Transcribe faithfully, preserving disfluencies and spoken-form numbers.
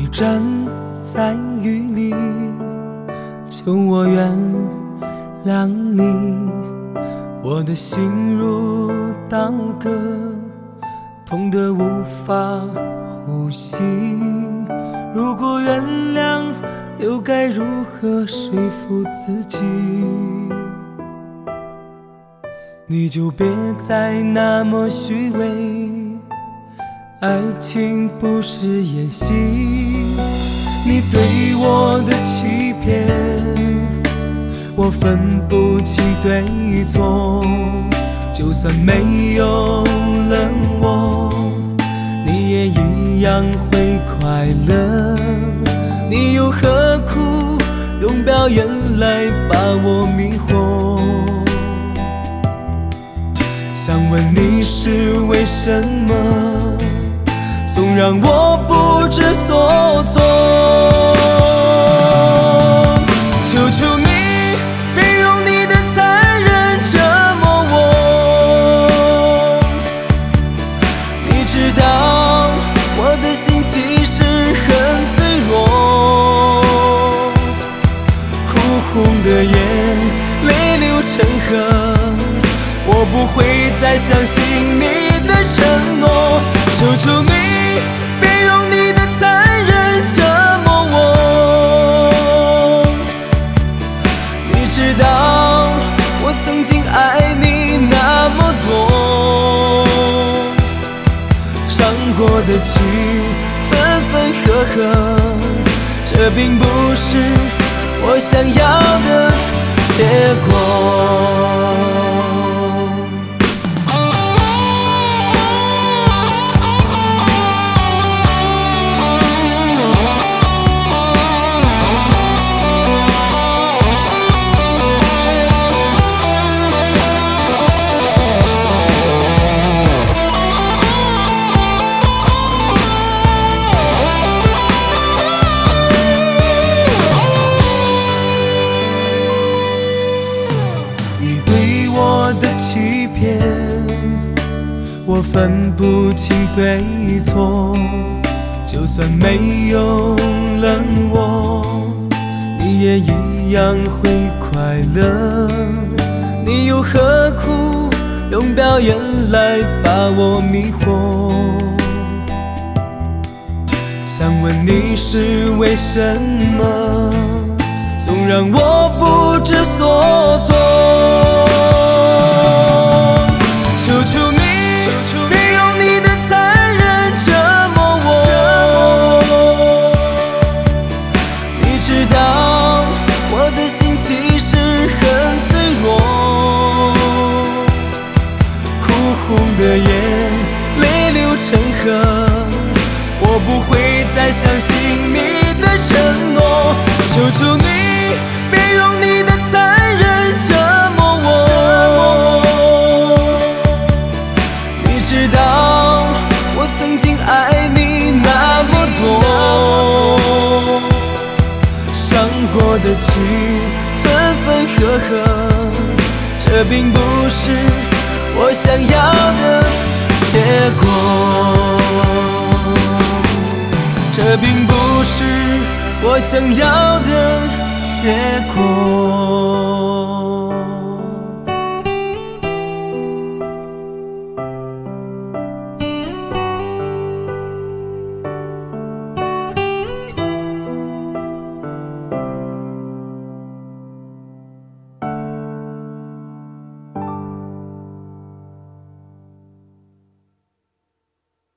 站在雨里，求我原谅你。我的心如刀割，痛得无法呼吸。如果原谅，又该如何说服自己？你就别再那么虚伪，爱情不是演戏。你对我的欺骗，我分不清对错。就算没有了我，你也一样会快乐。你又何苦用表演来把我迷惑？想问你是为什么总让我不知所措？求求你别用你的残忍折磨我。你知道我的心其实很脆弱，哭红的眼泪流成河，我不会再相信你的承诺。求求你别用你的残忍折磨我。你知道我曾经爱你那么多，伤过的情分分合合，这并不是我想要的结果。欺骗我分不清对错，就算没有了我，你也一样会快乐。你又何苦用表演来把我迷惑？想问你是为什么总让我不知所措？求求你别用你的残忍折磨我。你知道我的心其实很脆弱，哭红的眼泪流成河，我不会再相信你的承诺。求求你别用你的残忍折磨我。知道我曾经爱你那么多，伤过的情分分合合，这并不是我想要的结果，这并不是我想要的